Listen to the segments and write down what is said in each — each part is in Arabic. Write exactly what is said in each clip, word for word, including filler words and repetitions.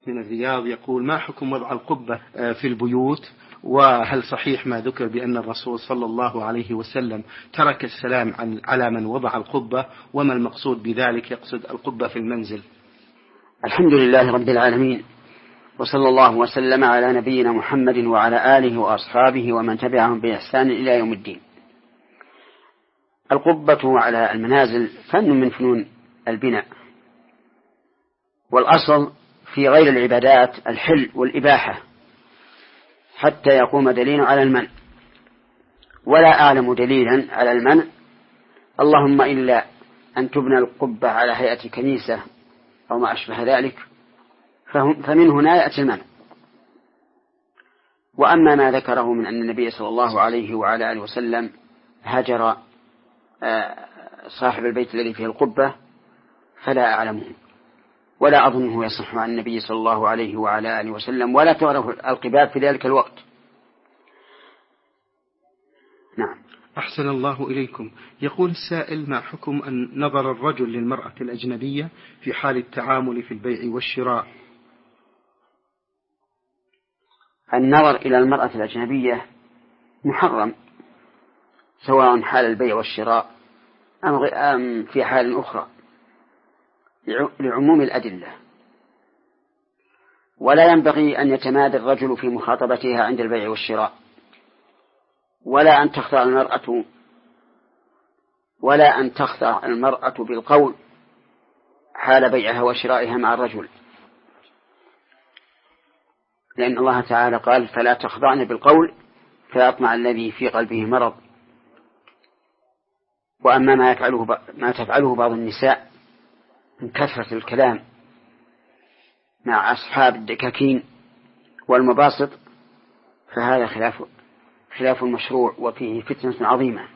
من الرياض يقول: ما حكم وضع القبة في البيوت؟ وهل صحيح ما ذكر بأن الرسول صلى الله عليه وسلم ترك السلام على من وضع القبة؟ وما المقصود بذلك؟ يقصد القبة في المنزل. الحمد لله رب العالمين، وصلى الله وسلم على نبينا محمد وعلى آله وأصحابه ومن تبعهم بإحسان إلى يوم الدين. القبة على المنازل فن من فنون البناء، والأصل في غير العبادات الحل والإباحة حتى يقوم دليل على المنع، ولا أعلم دليلا على المنع اللهم إلا أن تبنى القبة على هيئة كنيسة أو ما أشبه ذلك، فمن هنا يأتي المنع. وأما ما ذكره من أن النبي صلى الله عليه وعلى آله وسلم هجر صاحب البيت الذي فيه القبة فلا أعلمه، ولا أظنه يصح عن النبي صلى الله عليه وعلى آله وسلم، ولا تعرف القباب في ذلك الوقت. نعم. أحسن الله إليكم. يقول السائل: ما حكم أن نظر الرجل للمرأة الأجنبية في حال التعامل في البيع والشراء؟ النظر إلى المرأة الأجنبية محرم، سواء حال البيع والشراء أم في حال أخرى، لعموم الأدلة. ولا ينبغي أن يتمادى الرجل في مخاطبتها عند البيع والشراء، ولا أن تخضع المرأة ولا أن تخضع المرأة بالقول حال بيعها وشرائها مع الرجل، لأن الله تعالى قال: فلا تخضعن بالقول فيطمع الذي في قلبه مرض. وأما ما يفعله ما تفعله بعض النساء من كثرة الكلام مع أصحاب الدكاكين والمباسط فهذا خلاف خلاف المشروع وفيه فتنة عظيمة.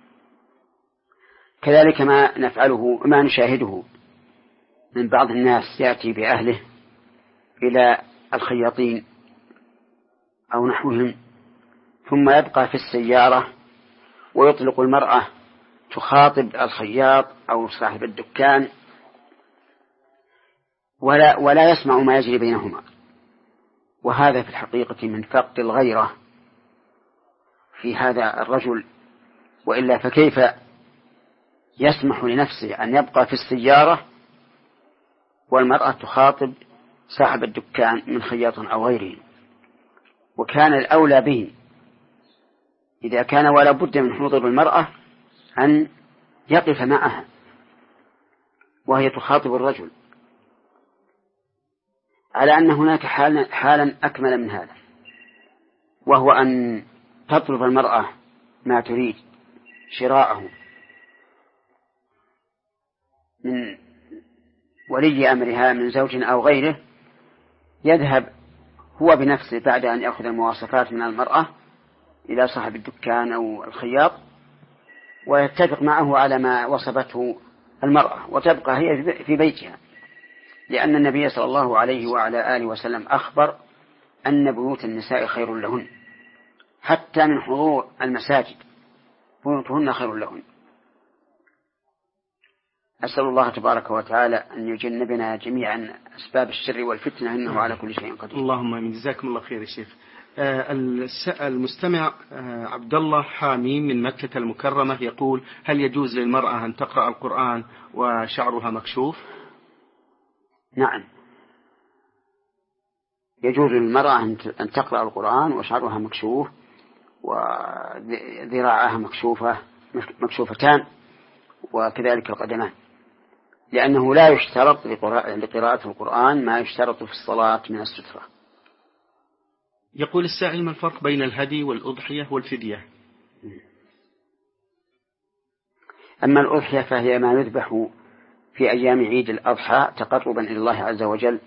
كذلك ما نفعله ما نشاهده من بعض الناس يأتي بأهله إلى الخياطين أو نحوهم، ثم يبقى في السيارة ويطلق المرأة تخاطب الخياط أو صاحب الدكان، ولا, ولا يسمع ما يجري بينهما، وهذا في الحقيقة من فقد الغيرة في هذا الرجل. وإلا فكيف يسمح لنفسه أن يبقى في السيارة والمرأة تخاطب صاحب الدكان من خياط أو غيره؟ وكان الأولى به إذا كان ولا بد من حضور المرأة أن يقف معها وهي تخاطب الرجل، على أن هناك حالا, حالا أكمل من هذا، وهو أن تطلب المرأة ما تريد شراءه من ولي أمرها من زوج أو غيره، يذهب هو بنفسه بعد أن يأخذ المواصفات من المرأة إلى صاحب الدكان أو الخياط ويتفق معه على ما وصفته المرأة، وتبقى هي في بيتها، لأن النبي صلى الله عليه وعلى آله وسلم أخبر أن بيوت النساء خير لهن، حتى من حضور المساجد بيوتهن خير لهن. أسأل الله تبارك وتعالى أن يجنبنا جميعا أسباب الشر والفتنة، إنه على كل شيء قدير. اللهم آمين. جزاكم الله خير يا شيخ. المستمع عبد الله حامي من مكة المكرمة يقول: هل يجوز للمرأة أن تقرأ القرآن وشعرها مكشوف؟ نعم، يجوز للمرأة أن تقرأ القرآن وشعرها مكشوف وذراعها مكشوفة مكشوفتان، وكذلك القدمان، لأنه لا يشترط لقراءة القرآن ما يشترط في الصلاة من السترة. يقول السائل: ما الفرق بين الهدي والأضحية والفدية؟ أما الأضحية فهي ما يذبح في أيام عيد الأضحى تقربا إلى الله عز وجل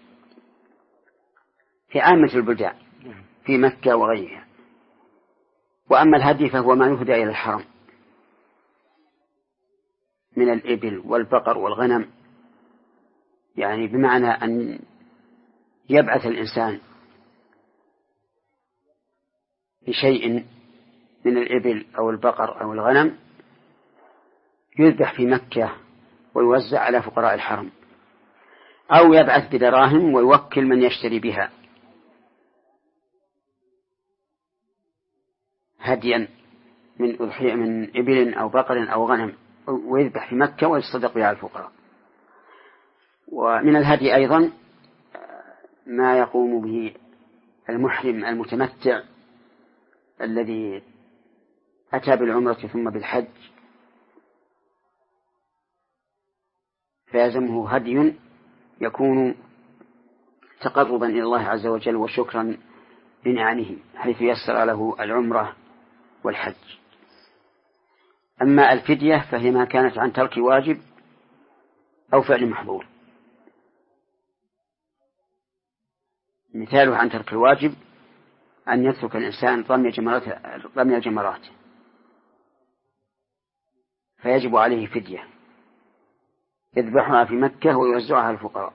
في عامة البلدان في مكة وغيرها. وأما الهدي فهو ما يهدى إلى الحرم من الإبل والبقر والغنم، يعني بمعنى أن يبعث الإنسان بشيء من الإبل أو البقر أو الغنم يذبح في مكة ويوزع على فقراء الحرم. أو يبعث بدراهم ويوكل من يشتري بها هديا من أضحية من إبل أو بقر أو غنم ويذبح في مكة ويتصدق بها على الفقراء. ومن الهدي أيضا ما يقوم به المحرم المتمتع الذي أتى بالعمرة ثم بالحج، فيلزمه هدي يكون تقربا إلى الله عز وجل وشكرا لنعمه، حيث يسر له العمرة والحج. أما الفدية فهي ما كانت عن ترك واجب أو فعل محظور. مثاله عن ترك الواجب أن يترك الإنسان رمي جمرات رمي الجمرات فيجب عليه فدية يذبحها في مكة ويوزعها على الفقراء.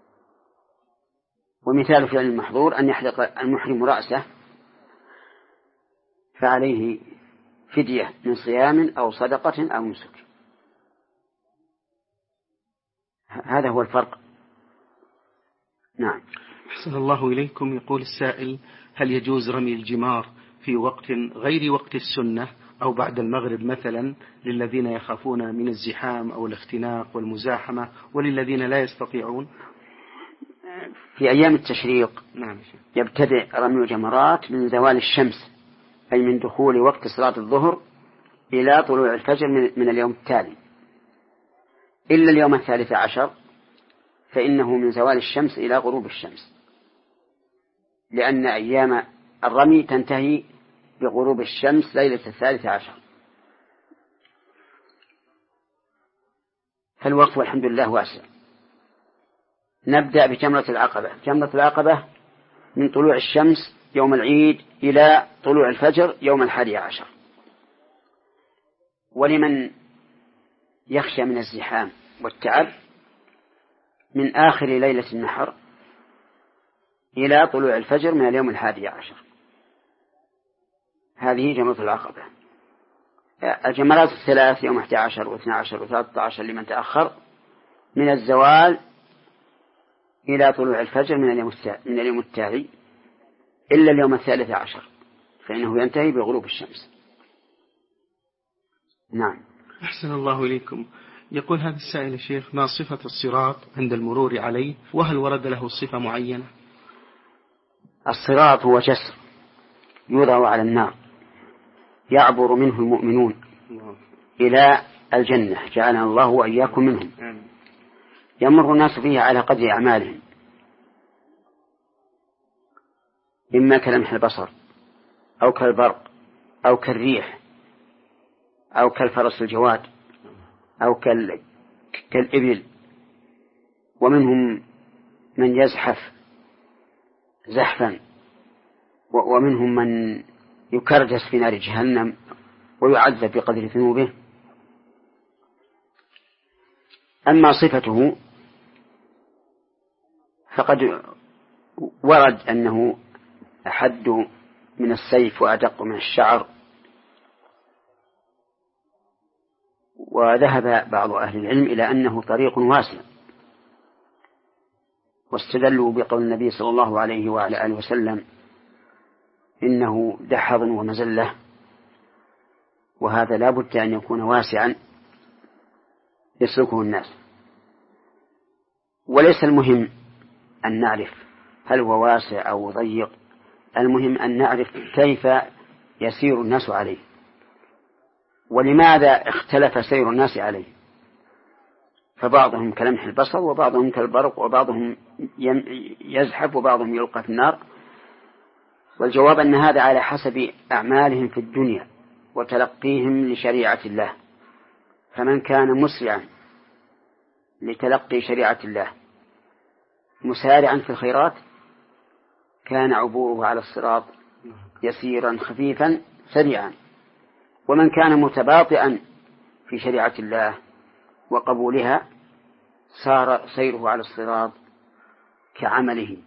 ومثال فعل المحظور أن يحلق المحرم رأسه فعليه فدية من صيام أو صدقة أو نسك. هذا هو الفرق. نعم. أحسن الله إليكم. يقول السائل: هل يجوز رمي الجمار في وقت غير وقت السنة أو بعد المغرب مثلا للذين يخافون من الزحام أو الاختناق والمزاحمة وللذين لا يستطيعون؟ في أيام التشريق نعم. يبتدئ رمي الجمرات من زوال الشمس، أي من دخول وقت صلاة الظهر إلى طلوع الفجر من اليوم التالي، إلا اليوم الثالث عشر فإنه من زوال الشمس إلى غروب الشمس، لأن أيام الرمي تنتهي بغروب الشمس ليلة الثالث عشر. فالوقت والحمد لله واسع. نبدأ بجمرة العقبة. جمرة العقبة من طلوع الشمس يوم العيد إلى طلوع الفجر يوم الحادي عشر. ولمن يخشى من الزحام والتعب من آخر ليلة النحر إلى طلوع الفجر من اليوم الحادي عشر. هذه جمرة العقبة. الجمرات الثلاث يوم أحد عشر واثنى عشر وثلاثة عشر لمن تأخر من الزوال إلى طلوع الفجر من اليوم من اليوم التالي، إلا اليوم الثالث عشر فإنه ينتهي بغروب الشمس. نعم. أحسن الله إليكم. يقول هذا السائل: يا شيخ، ما صفة الصراط عند المرور عليه، وهل ورد له صفة معينة؟ الصراط هو جسر يوضع على النار يعبر منه المؤمنون إلى الجنة، جعلنا الله وإياكم منهم. يمر الناس فيه على قدر أعمالهم، إما كلمح البصر أو كالبرق أو كالريح أو كالفرس الجواد أو كالإبل. ومنهم من يزحف زحفا، ومنهم من يكردس في نار جهنم ويعذب بقدر ذنوبه. أما صفته فقد ورد أنه أحد من السيف وأدق من الشعر. وذهب بعض أهل العلم إلى أنه طريق واسع، واستدلوا بقول النبي صلى الله عليه وعلى آله وسلم: إنه دحض ومزلة، وهذا لا بد أن يكون واسعا يسلكه الناس. وليس المهم أن نعرف هل هو واسع أو ضيق، المهم أن نعرف كيف يسير الناس عليه، ولماذا اختلف سير الناس عليه. فبعضهم كلمح البصر، وبعضهم كالبرق، وبعضهم يزحف، وبعضهم يلقى في النار. والجواب أن هذا على حسب أعمالهم في الدنيا وتلقيهم لشريعة الله. فمن كان مسرعا لتلقي شريعة الله مسارعا في الخيرات كان عبوره على الصراط يسيرا خفيفا سريعا. ومن كان متباطئا في شريعة الله وقبولها صار سيره على الصراط كعمله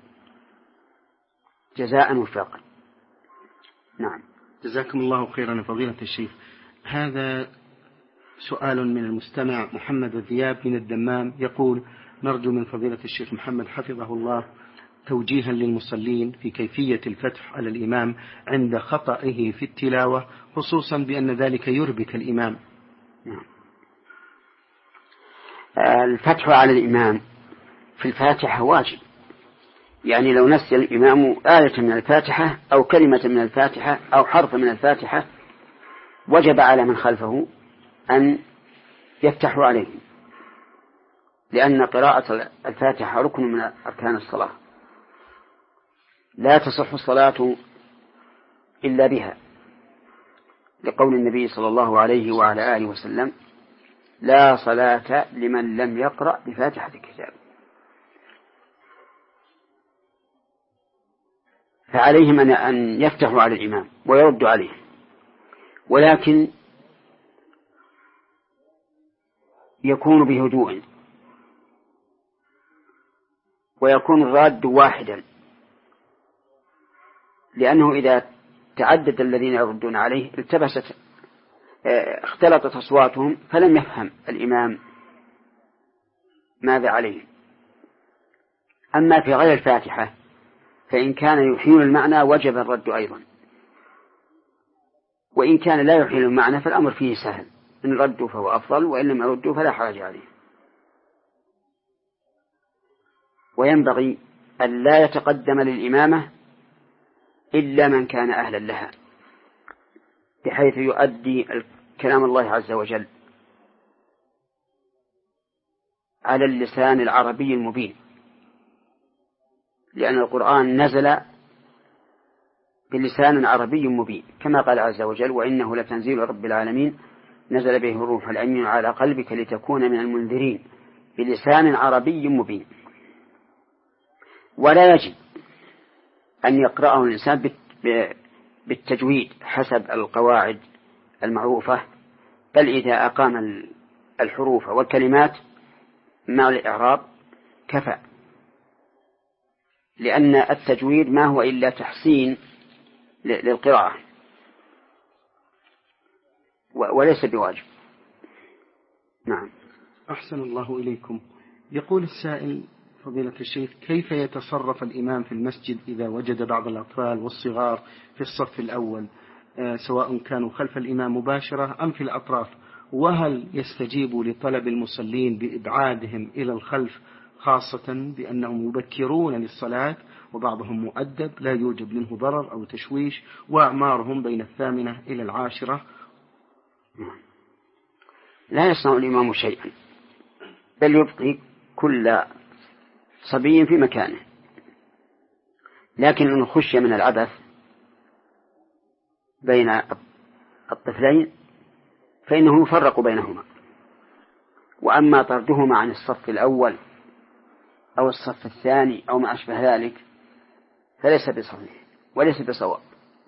جزاء وفاقا. نعم. جزاكم الله خيرا فضيلة الشيخ. هذا سؤال من المستمع محمد الذياب من الدمام، يقول: نرجو من فضيلة الشيخ محمد حفظه الله توجيها للمصلين في كيفية الفتح على الإمام عند خطئه في التلاوة، خصوصا بأن ذلك يربك الإمام. الفتح على الإمام في الفاتحة واجب، يعني لو نسي الإمام آية من الفاتحة أو كلمة من الفاتحة أو حرف من الفاتحة وجب على من خلفه أن يفتحوا عليه، لأن قراءة الفاتحة ركن من أركان الصلاة، لا تصح الصلاة إلا بها، لقول النبي صلى الله عليه وعلى آله وسلم: لا صلاة لمن لم يقرأ بفاتحة الكتاب. فعليهم أن يفتحوا على الإمام ويردوا عليه، ولكن يكون بهدوء، ويكون الراد واحدا، لأنه إذا تعدد الذين يردون عليه التبست اختلطت أصواتهم فلم يفهم الإمام ماذا عليه. أما في غير الفاتحة فإن كان يحيل المعنى وجب الرد أيضا، وإن كان لا يحيل المعنى فالأمر فيه سهل، إن ردوا فهو أفضل، وإن لم يردوا فلا حرج عليه. وينبغي أن لا يتقدم للإمامة إلا من كان أهلا لها، بحيث يؤدي كلام الله عز وجل على اللسان العربي المبين، لأن القرآن نزل بلسان عربي مبين، كما قال عز وجل: وإنه لتنزيل رب العالمين نزل به الروح الأمين على قلبك لتكون من المنذرين بلسان عربي مبين. ولا يجب أن يقرأه الإنسان بالتجويد حسب القواعد المعروفة، بل إذا أقام الحروف والكلمات مع الإعراب كفى، لأن التجويد ما هو إلا تحسين للقراءة وليس بواجب. نعم. أحسن الله إليكم. يقول السائل: فضيلة الشيخ، كيف يتصرف الإمام في المسجد إذا وجد بعض الأطفال والصغار في الصف الأول، آه سواء كانوا خلف الإمام مباشرة أم في الأطراف، وهل يستجيب لطلب المصلين بإبعادهم إلى الخلف، خاصة بأنهم يبكرون للصلاة وبعضهم مؤدب لا يوجد منه ضرر أو تشويش، وأعمارهم بين الثامنة إلى العاشرة؟ لا يصنع الإمام شيئا، بل يبقي كل صبي في مكانه، لكن إن خشي من العبث بين الطفلين فإنه يفرق بينهما. وأما طردهما عن الصف الأول أو الصف الثاني أو ما أشبه ذلك فليس بصحيح وليس بصواب.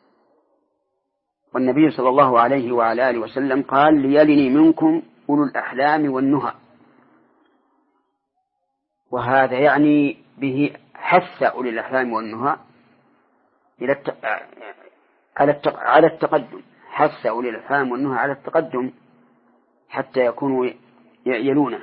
والنبي صلى الله عليه وعلى آله وسلم قال: ليلني منكم أولو الأحلام والنهى، وهذا يعني به حث أولي الأحلام والنهى على التقدم، حث أولي الأحلام والنهى على التقدم حتى يكونوا يلونه.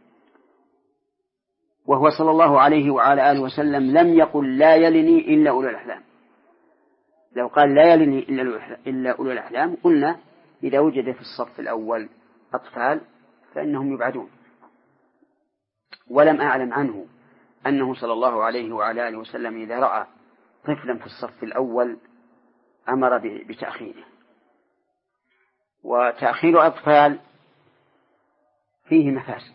وهو صلى الله عليه وعلى آله وسلم لم يقل لا يلني إلا أولو الأحلام. لو قال لا يلني إلا أولو الأحلام قلنا إذا وجد في الصف الأول أطفال فإنهم يبعدون. ولم أعلم عنه أنه صلى الله عليه وعلى آله وسلم إذا رأى طفلا في الصف الأول أمر بتأخيره. وتأخير أطفال فيه مفاسد.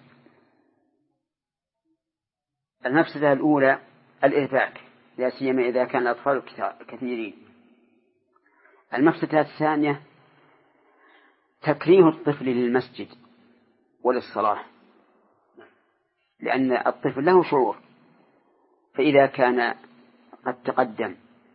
المفسدة الأولى الإرباك، لا سيما إذا كان الأطفال كثيرين. المفسدة الثانية تكريه الطفل للمسجد وللصلاة، لأن الطفل له شعور، فإذا كان قد تقدم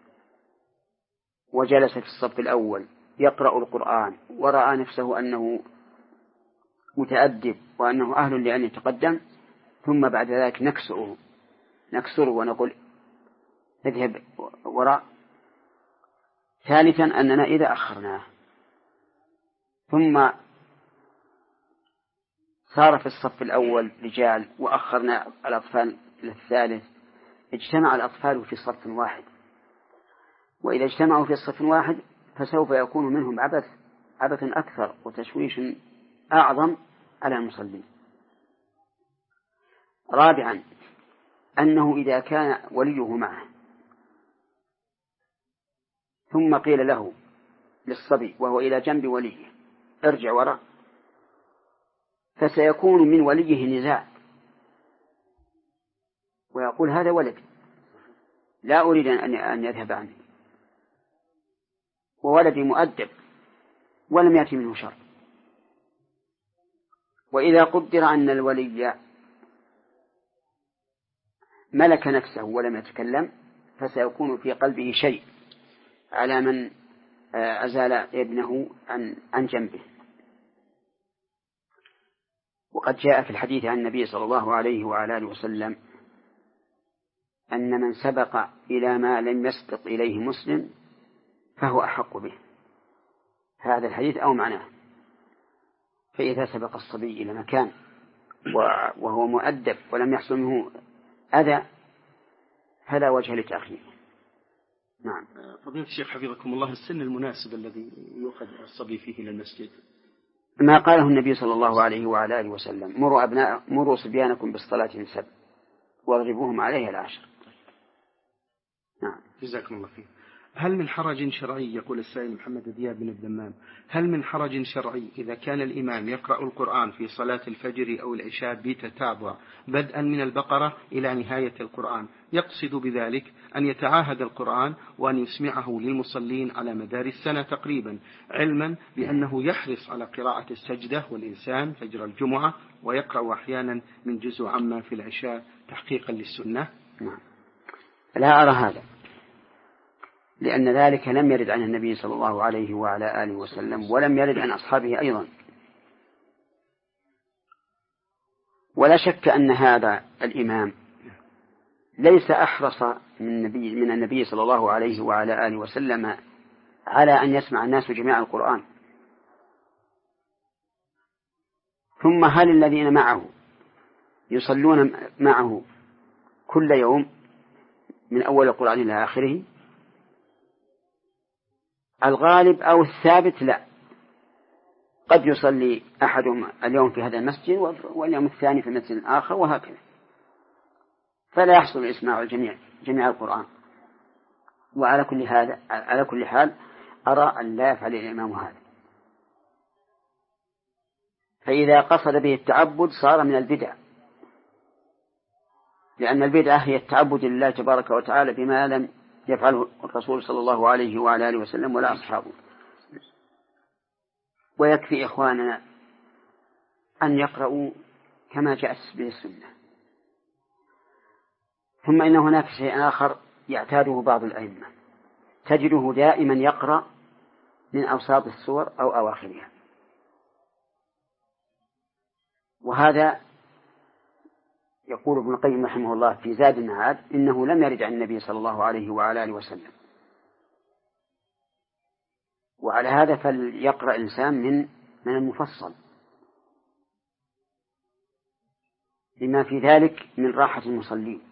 وجلس في الصف الأول يقرأ القرآن ورأى نفسه أنه متأدب وأنه أهل لأن يتقدم، ثم بعد ذلك نكسره نكسره ونقول اذهب وراء. ثالثا أننا إذا أخرناه ثم صار في الصف الأول رجال وأخرنا الأطفال إلى الثالث، اجتمع الأطفال في صف واحد، وإذا اجتمعوا في صف واحد فسوف يكون منهم عبث عبث أكثر وتشويش أعظم على المصلين. رابعا أنه إذا كان وليه معه ثم قيل له للصبي وهو إلى جنب وليه ارجع وراء، فسيكون من وليه نزاع ويقول هذا ولد لا أريد أن يذهب عني، وولدي مؤدب ولم يأتي منه شر. وإذا قدر أن الولي ملك نفسه ولم يتكلم فسيكون في قلبه شيء على من أزال ابنه عن عن جنبه. وقد جاء في الحديث عن النبي صلى الله عليه وعلى آله وسلم أن من سبق إلى ما لم يسبق إليه مسلم فهو أحق به. هذا الحديث أو معناه. فإذا سبق الصبي إلى مكان وهو مؤدب ولم يحصل منه أذى فلا وجه لتأخيره. نعم. فضيلة الشيخ حفظكم الله، السن المناسب الذي يؤخذ الصبي فيه إلى المسجد؟ ما قاله النبي صلى الله عليه وعلى آله وسلم: مروا أبناء مروا صبيانكم بالصلاة سبع واضربوهم عليها العشر. نعم. جزاكم الله خير. هل من حرج شرعي، يقول السائل محمد دياب بن الدمام، هل من حرج شرعي إذا كان الإمام يقرأ القرآن في صلاة الفجر أو العشاء بتتابع بدءا من البقرة إلى نهاية القرآن، يقصد بذلك أن يتعاهد القرآن وأن يسمعه للمصلين على مدار السنة تقريبا، علما بأنه يحرص على قراءة السجدة والإنسان فجر الجمعة ويقرأ أحيانا من جزء عما في العشاء تحقيقا للسنة؟ نعم. لا أرى هذا، لأن ذلك لم يرد عن النبي صلى الله عليه وعلى آله وسلم ولم يرد عن أصحابه أيضا. ولا شك أن هذا الإمام ليس أحرص من النبي, من النبي صلى الله عليه وعلى آله وسلم على أن يسمع الناس جميع القرآن. ثم هل الذين معه يصلون معه كل يوم من أول القرآن إلى آخره؟ الغالب أو الثابت لا، قد يصلي أحدهم اليوم في هذا المسجد واليوم الثاني في مسجد آخر وهكذا، فلا يحصل إسماع الجميع جميع القرآن. وعلى كل هذا على كل حال أرى أن لا يفعل الإمام هذا، فإذا قصد به التعبد صار من البدع، لأن البدعة هي التعبد لله تبارك وتعالى بما لم يفعله الرسول صلى الله عليه وعلى آله وسلم ولا أصحابه. ويكفي إخواننا أن يقرأوا كما جاءت به السنة. ثم إن هناك شيء آخر يعتاده بعض الأئمة، تجده دائما يقرأ من أوساط السور أو أواخرها، وهذا يقول ابن القيم رحمه الله في زاد المعاد إنه لم يرد عن النبي صلى الله عليه وعلى آله وسلم. وعلى هذا فليقرأ الإنسان من من المفصل لما في ذلك من راحة المصلين،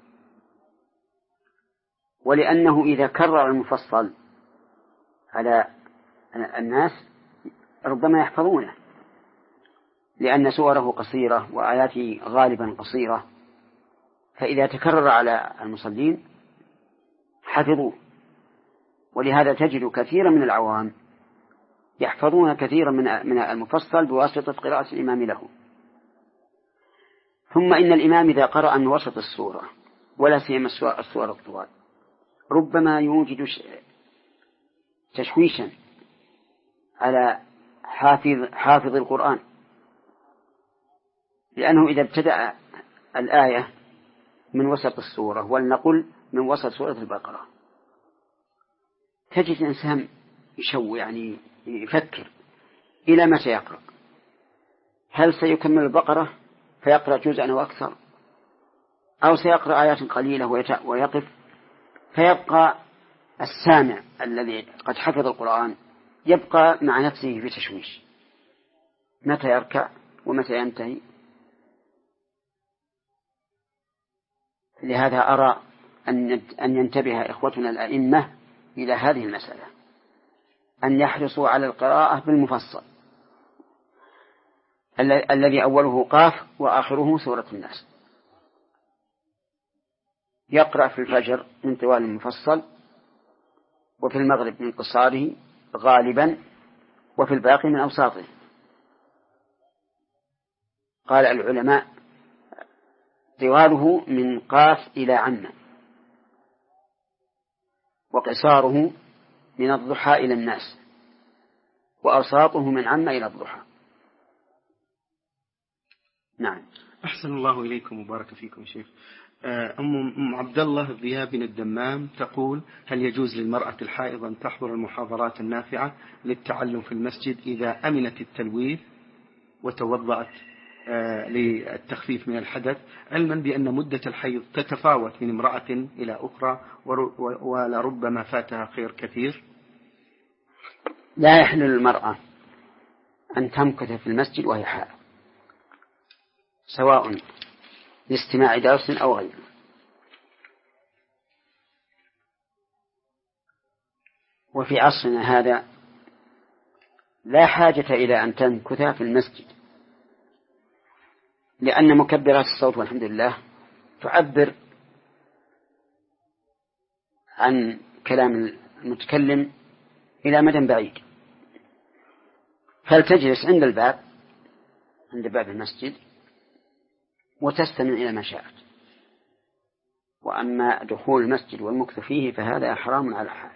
ولأنه إذا كرر المفصل على الناس ربما يحفظونه، لأن سوره قصيرة وآياته غالبا قصيرة، فإذا تكرر على المصلين حفظوه. ولهذا تجد كثيرا من العوام يحفظون كثيرا من من المفصل بواسطة قراءة الإمام له. ثم إن الإمام إذا قرأ من وسط السورة ولا سيما السور الطوال ربما يوجد تشويشا على حافظ حافظ القرآن، لأنه إذا ابتدأ الآية من وسط السورة، ولنقل من وسط سورة البقرة، تجد الإنسان يشو يعني يفكر إلى متى يقرأ، هل سيكمل البقرة فيقرأ جزءا أو أكثر، أو سيقرأ آيات قليلة ويقف، فيبقى السامع الذي قد حفظ القرآن يبقى مع نفسه في تشويش، متى يركع ومتى ينتهي لهذا أرى أن أن ينتبه إخوتنا الأئمة إلى هذه المسألة، أن يحرصوا على القراءة بالمفصل الذي أوله قاف وآخره سورة الناس. يقرأ في الفجر من طوال المفصل، وفي المغرب من قصاره غالبا، وفي الباقي من أوساطه. قال العلماء طواله من قاف إلى عم، وقصاره من الضحى إلى الناس، وأوساطه من عم إلى الضحى. نعم. أحسن الله إليكم وبارك فيكم شيخ. أم عبد الله ضياء بن الدمام تقول: هل يجوز للمرأة الحائض أن تحضر المحاضرات النافعة للتعلم في المسجد إذا أمنت التلويث وتوضأت للتخفيف من الحدث، علما بأن مدة الحيض تتفاوت من امرأة إلى أخرى ولربما فاتها خير كثير؟ لا يحل للمرأة أن تمكث في المسجد وهي حائض، سواء لاستماع درس أو غيره. وفي عصرنا هذا لا حاجة إلى أن تمكث في المسجد، لأن مكبرات الصوت والحمد لله تعبر عن كلام المتكلم إلى مدى بعيد، فلتجلس عند الباب عند باب المسجد وتستمع إلى ما شاءت. وأما دخول المسجد والمكث فيه فهذا حرام على حال.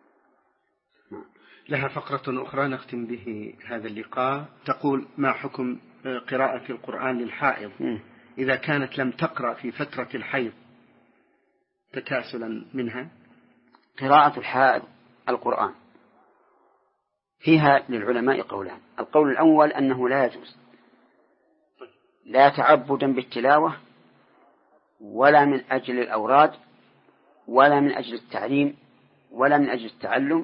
لها فقرة أخرى نختم به هذا اللقاء، تقول: ما حكم قراءة القرآن للحائض إذا كانت لم تقرأ في فترة الحيض تكاسلا منها؟ قراءة الحائض القرآن فيها للعلماء قولان. القول الأول أنه لا يجوز، لا تعبدا بالتلاوة ولا من أجل الأوراد ولا من أجل التعليم ولا من أجل التعلم،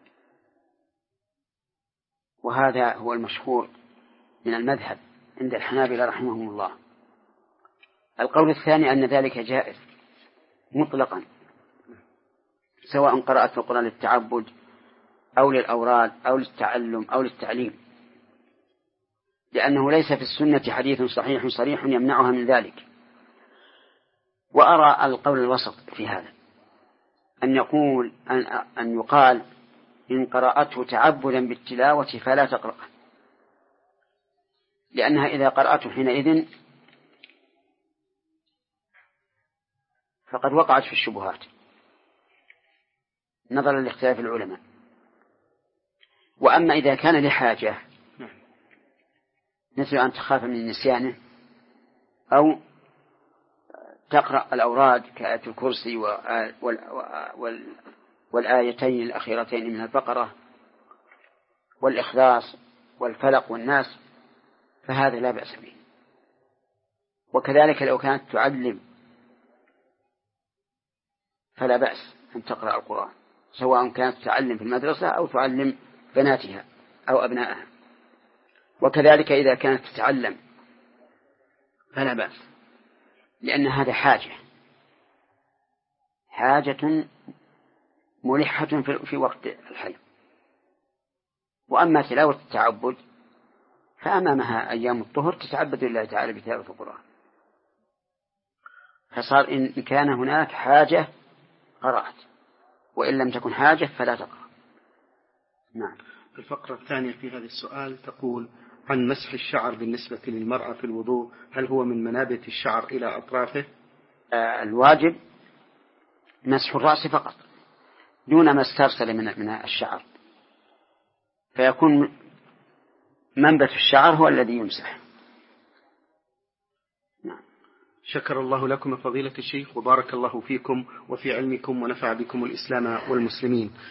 وهذا هو المشهور من المذهب عند الحنابلة رحمهم الله. القول الثاني أن ذلك جائز مطلقا، سواء قرأت القرآن للتعبد أو للأوراد أو للتعلم أو للتعليم، لأنه ليس في السنة حديث صحيح صريح يمنعها من ذلك. وأرى القول الوسط في هذا، أن يقول أن, أن يقال إن قرأته تعبدا بالتلاوة فلا تقرأ، لأنها إذا قرأته حينئذ فقد وقعت في الشبهات نظرا لاختلاف العلماء. وأما إذا كان لحاجة مثل أن تخاف من نسيانه أو تقرأ الأوراد كآية الكرسي والآيتين الأخيرتين من البقرة والإخلاص والفلق والناس، فهذا لا بأس به. وكذلك لو كانت تعلم فلا بأس أن تقرأ القرآن، سواء كانت تعلم في المدرسة أو تعلم بناتها أو أبنائها. وكذلك إذا كانت تتعلم فلا بأس، لأن هذا حاجة حاجة ملحة في وقت الحي. وأما تلاوة التعبد فأمامها أيام الطهر تتعبد لله تعالى بتلاوة القرآن، فصار إن كان هناك حاجة قرأت، وإن لم تكن حاجة فلا تقرأ. نعم. الفقرة الثانية في هذا السؤال تقول: عن مسح الشعر بالنسبة للمرأة في الوضوء، هل هو من منابت الشعر إلى أطرافه؟ آه الواجب مسح الرأس فقط دون ما استرسل من من الشعر، فيكون منبت الشعر هو الذي يمسح. نعم. شكر الله لكم فضيلة الشيخ وبارك الله فيكم وفي علمكم ونفع بكم الإسلام والمسلمين.